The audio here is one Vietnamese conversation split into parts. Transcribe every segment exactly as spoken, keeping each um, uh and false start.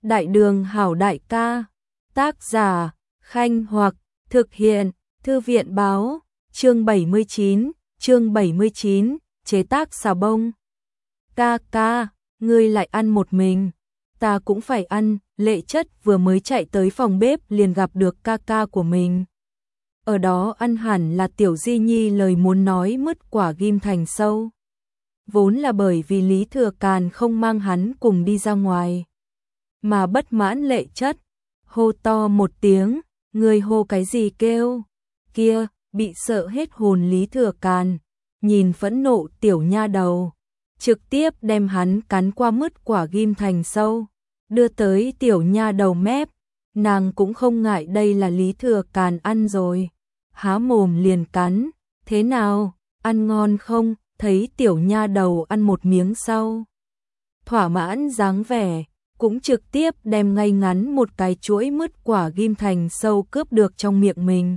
Đại đường hảo đại ca. Tác giả, Khanh Hoặc, thực hiện, Thư viện báo, chương bảy mươi chín, chương bảy mươi chín, chế tác xà bông. Ca ca, ngươi lại ăn một mình, ta cũng phải ăn. Lệ Chất vừa mới chạy tới phòng bếp liền gặp được ca ca của mình. Ở đó ăn hẳn là Tiểu Di Nhi lời muốn nói mứt quả ghim thành sâu. Vốn là bởi vì Lý Thừa Càn không mang hắn cùng đi ra ngoài. Mà bất mãn Lệ Chất, hô to một tiếng, người hô cái gì kêu, kia, bị sợ hết hồn Lý Thừa Càn, nhìn phẫn nộ tiểu nha đầu, trực tiếp đem hắn cắn qua mứt quả ghim thành sâu, đưa tới tiểu nha đầu mép, nàng cũng không ngại đây là Lý Thừa Càn ăn rồi, há mồm liền cắn, thế nào, ăn ngon không? Thấy tiểu nha đầu ăn một miếng sau, thỏa mãn dáng vẻ, cũng trực tiếp đem ngay ngắn một cái chuỗi mứt quả ghim thành sâu cướp được trong miệng mình.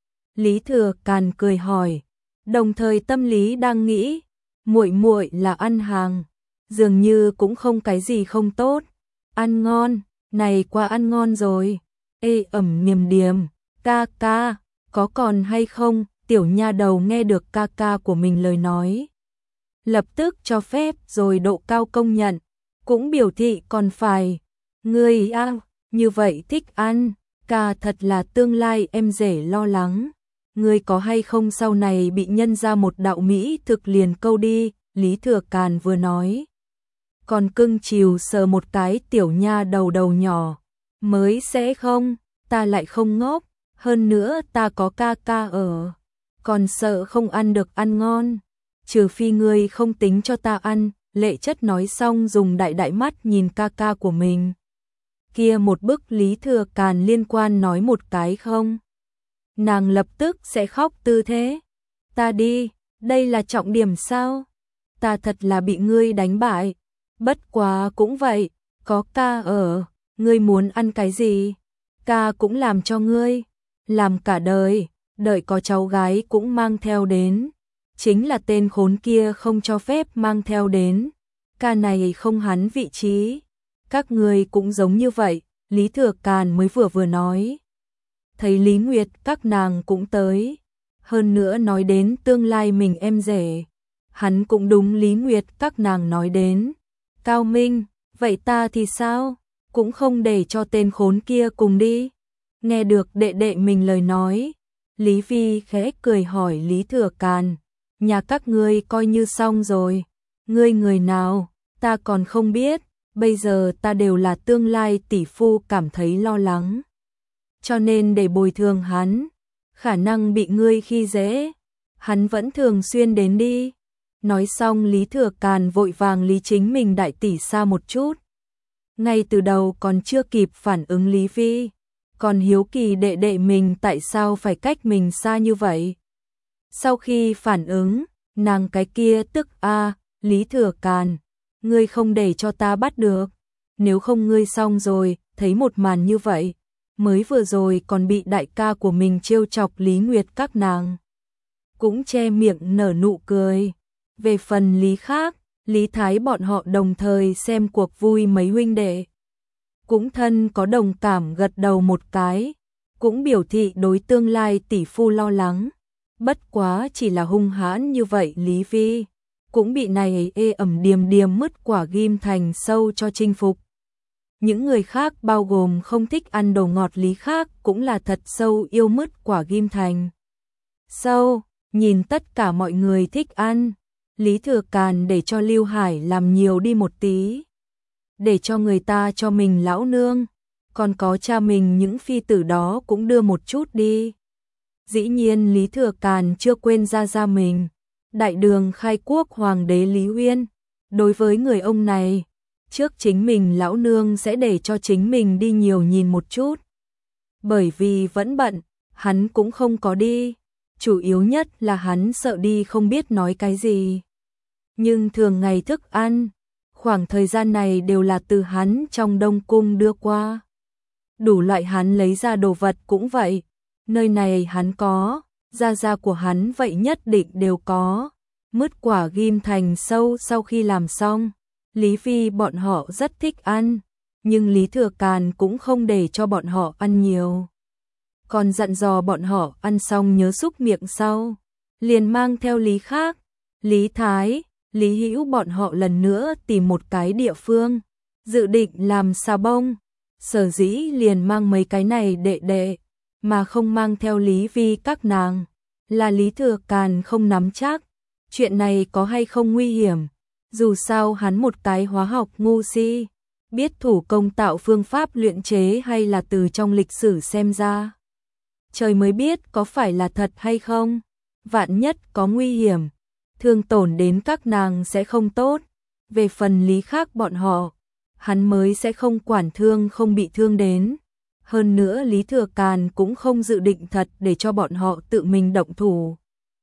Lý Thừa Càn cười hỏi, đồng thời tâm lý đang nghĩ, muội muội là ăn hàng, dường như cũng không cái gì không tốt, ăn ngon, này quá ăn ngon rồi, ê ẩm miềm điềm, ca ca, có còn hay không? Tiểu nha đầu nghe được ca ca của mình lời nói, lập tức cho phép rồi độ cao công nhận, cũng biểu thị còn phải, ngươi a, như vậy thích ăn, ca thật là tương lai em rể lo lắng, ngươi có hay không sau này bị nhân ra một đạo mỹ thực liền câu đi. Lý Thừa Càn vừa nói, còn cưng chiều sờ một cái tiểu nha đầu đầu nhỏ, mới sẽ không, ta lại không ngốc, hơn nữa ta có ca ca ở, còn sợ không ăn được ăn ngon, trừ phi ngươi không tính cho ta ăn. Lệ Chất nói xong dùng đại đại mắt nhìn ca ca của mình. Kia một bức Lý Thừa Càn liên quan nói một cái không, nàng lập tức sẽ khóc tư thế. Ta đi, đây là trọng điểm sao? Ta thật là bị ngươi đánh bại. Bất quá cũng vậy, có ca ở, ngươi muốn ăn cái gì? Ca cũng làm cho ngươi, làm cả đời, đợi có cháu gái cũng mang theo đến. Chính là tên khốn kia không cho phép mang theo đến, ca này không hắn vị trí, các ngươi cũng giống như vậy. Lý Thừa Càn mới vừa vừa nói, thấy Lý Nguyệt các nàng cũng tới, hơn nữa nói đến tương lai mình em rể, hắn cũng đúng Lý Nguyệt các nàng nói đến, Cao Minh, vậy ta thì sao, cũng không để cho tên khốn kia cùng đi. Nghe được đệ đệ mình lời nói, Lý Vi khẽ cười hỏi Lý Thừa Càn, nhà các ngươi coi như xong rồi, ngươi người nào, ta còn không biết, bây giờ ta đều là tương lai tỷ phu cảm thấy lo lắng. Cho nên để bồi thường hắn, khả năng bị ngươi khi dễ, hắn vẫn thường xuyên đến đi. Nói xong Lý Thừa Càn vội vàng lý chính mình đại tỷ xa một chút. Ngay từ đầu còn chưa kịp phản ứng Lý Vi, còn hiếu kỳ đệ đệ mình tại sao phải cách mình xa như vậy. Sau khi phản ứng, nàng cái kia tức a, Lý Thừa Càn, ngươi không để cho ta bắt được, nếu không ngươi xong rồi. Thấy một màn như vậy, mới vừa rồi còn bị đại ca của mình trêu chọc Lý Nguyệt các nàng, cũng che miệng nở nụ cười. Về phần Lý khác, Lý Thái bọn họ đồng thời xem cuộc vui mấy huynh đệ, cũng thân có đồng cảm gật đầu một cái, cũng biểu thị đối tương lai tỷ phu lo lắng. Bất quá chỉ là hung hãn như vậy Lý Vi, cũng bị này ê ẩm điềm điềm mứt quả ghim thành sâu cho chinh phục. Những người khác bao gồm không thích ăn đồ ngọt Lý khác cũng là thật sâu yêu mứt quả ghim thành sâu, nhìn tất cả mọi người thích ăn. Lý Thừa Càn để cho Lưu Hải làm nhiều đi một tí, để cho người ta cho mình lão nương, còn có cha mình những phi tử đó cũng đưa một chút đi. Dĩ nhiên Lý Thừa Càn chưa quên ra ra mình, đại đường khai quốc hoàng đế Lý Uyên, đối với người ông này, trước chính mình lão nương sẽ để cho chính mình đi nhiều nhìn một chút. Bởi vì vẫn bận, hắn cũng không có đi, chủ yếu nhất là hắn sợ đi không biết nói cái gì. Nhưng thường ngày thức ăn, khoảng thời gian này đều là từ hắn trong Đông Cung đưa qua. Đủ loại hắn lấy ra đồ vật cũng vậy, nơi này hắn có, gia gia của hắn vậy nhất định đều có. Mứt quả ghim thành sâu sau khi làm xong, Lý Phi bọn họ rất thích ăn, nhưng Lý Thừa Càn cũng không để cho bọn họ ăn nhiều. Còn dặn dò bọn họ ăn xong nhớ xúc miệng sau, liền mang theo Lý Khác, Lý Thái, Lý Hữu bọn họ lần nữa tìm một cái địa phương, dự định làm xà bông. Sở dĩ liền mang mấy cái này đệ đệ, mà không mang theo Lý Vi các nàng, là Lý Thừa Càn không nắm chắc, chuyện này có hay không nguy hiểm. Dù sao hắn một cái hóa học ngu si, biết thủ công tạo phương pháp luyện chế hay là từ trong lịch sử xem ra. Trời mới biết có phải là thật hay không, vạn nhất có nguy hiểm, thương tổn đến các nàng sẽ không tốt. Về phần Lý Khác bọn họ, hắn mới sẽ không quản thương không bị thương đến. Hơn nữa Lý Thừa Càn cũng không dự định thật để cho bọn họ tự mình động thủ.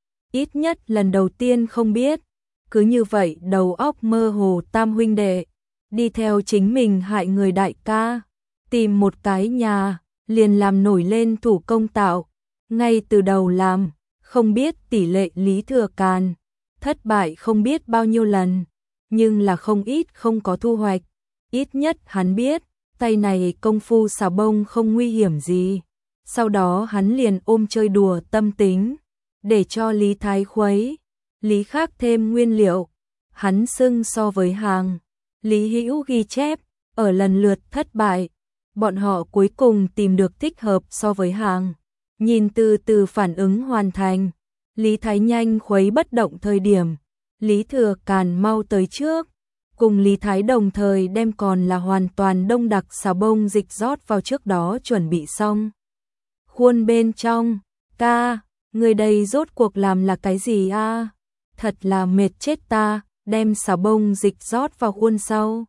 Ít nhất lần đầu tiên không biết. Cứ như vậy đầu óc mơ hồ tam huynh đệ, đi theo chính mình hại người đại ca, tìm một cái nhà, liền làm nổi lên thủ công tạo. Ngay từ đầu làm, không biết tỷ lệ Lý Thừa Càn, thất bại không biết bao nhiêu lần, nhưng là không ít không có thu hoạch. Ít nhất hắn biết, tay này công phu xà bông không nguy hiểm gì. Sau đó hắn liền ôm chơi đùa tâm tính, để cho Lý Thái khuấy, Lý Khác thêm nguyên liệu. Hắn xưng so với hàng, Lý Hữu ghi chép, ở lần lượt thất bại, bọn họ cuối cùng tìm được thích hợp so với hàng. Nhìn từ từ phản ứng hoàn thành, Lý Thái nhanh khuấy bất động thời điểm, Lý Thừa Càn mau tới trước, cùng Lý Thái đồng thời đem còn là hoàn toàn đông đặc xà bông dịch rót vào trước đó chuẩn bị xong. Khuôn bên trong, ca, người đây rốt cuộc làm là cái gì a? Thật là mệt chết ta, đem xà bông dịch rót vào khuôn sau.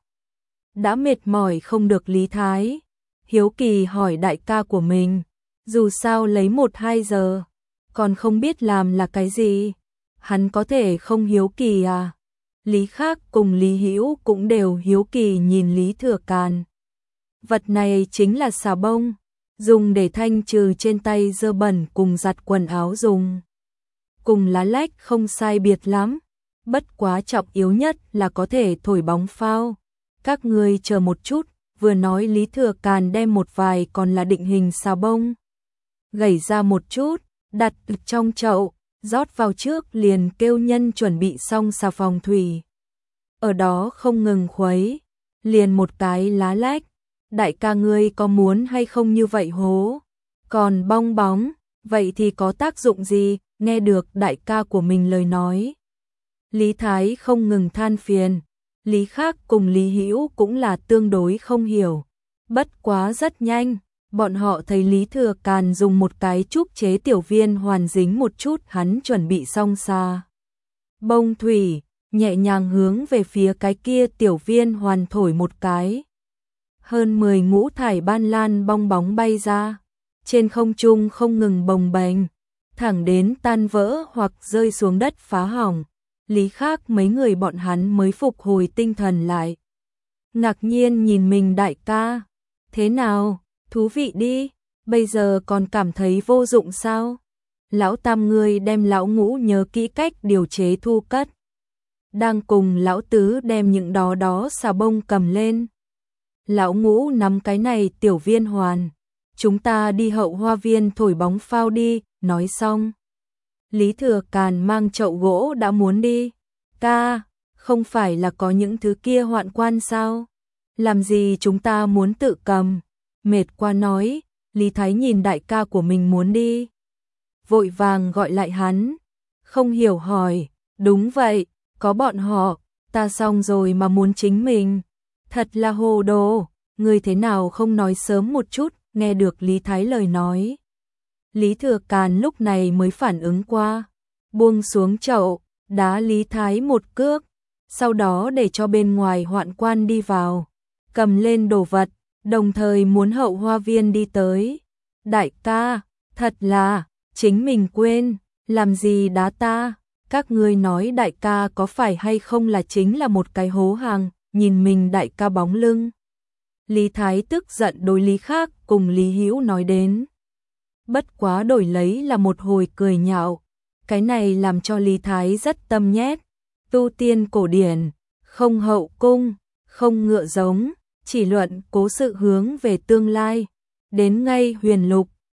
Đã mệt mỏi không được Lý Thái, hiếu kỳ hỏi đại ca của mình, dù sao lấy một hai giờ, còn không biết làm là cái gì, hắn có thể không hiếu kỳ à? Lý Khác cùng Lý Hữu cũng đều hiếu kỳ nhìn Lý Thừa Càn. Vật này chính là xà bông, dùng để thanh trừ trên tay dơ bẩn cùng giặt quần áo dùng. Cùng lá lách không sai biệt lắm, bất quá trọng yếu nhất là có thể thổi bóng phao. Các ngươi chờ một chút, vừa nói Lý Thừa Càn đem một vài còn là định hình xà bông, gảy ra một chút, đặt trong chậu, rót vào trước liền kêu nhân chuẩn bị xong xà phòng thủy. Ở đó không ngừng khuấy, liền một cái lá lách, đại ca ngươi có muốn hay không như vậy hố? Còn bong bóng, vậy thì có tác dụng gì? Nghe được đại ca của mình lời nói, Lý Thái không ngừng than phiền. Lý Khác cùng Lý Hữu cũng là tương đối không hiểu, bất quá rất nhanh, bọn họ thấy Lý Thừa Càn dùng một cái trúc chế tiểu viên hoàn dính một chút hắn chuẩn bị xong xà bông thủy, nhẹ nhàng hướng về phía cái kia tiểu viên hoàn thổi một cái. Hơn mười ngũ thải ban lan bong bóng bay ra, trên không trung không ngừng bồng bềnh, thẳng đến tan vỡ hoặc rơi xuống đất phá hỏng. Lý Khác mấy người bọn hắn mới phục hồi tinh thần lại. Ngạc nhiên nhìn mình đại ca, thế nào, thú vị đi, bây giờ còn cảm thấy vô dụng sao? Lão tam ngươi đem lão ngũ nhớ kỹ cách điều chế thu cất. Đang cùng lão tứ đem những đó đó xà bông cầm lên. Lão ngũ nắm cái này tiểu viên hoàn, chúng ta đi hậu hoa viên thổi bóng phao đi. Nói xong, Lý Thừa Càn mang chậu gỗ đã muốn đi. Ca, không phải là có những thứ kia hoạn quan sao? Làm gì chúng ta muốn tự cầm? Mệt quá nói, Lý Thái nhìn đại ca của mình muốn đi, vội vàng gọi lại hắn, không hiểu hỏi, đúng vậy, có bọn họ, ta xong rồi mà muốn chính mình. Thật là hồ đồ, người thế nào không nói sớm một chút? Nghe được Lý Thái lời nói, Lý Thừa Càn lúc này mới phản ứng qua, buông xuống chậu, đá Lý Thái một cước, sau đó để cho bên ngoài hoạn quan đi vào, cầm lên đồ vật, đồng thời muốn hậu hoa viên đi tới. Đại ca, thật là, chính mình quên, làm gì đá ta? Các ngươi nói đại ca có phải hay không là chính là một cái hố hàng, nhìn mình đại ca bóng lưng. Lý Thái tức giận đối Lý Khác cùng Lý Hữu nói đến. Bất quá đổi lấy là một hồi cười nhạo, cái này làm cho Lý Thái rất tâm nhét. Tu tiên cổ điển, không hậu cung, không ngựa giống, chỉ luận cố sự hướng về tương lai. Đến ngay huyền lục,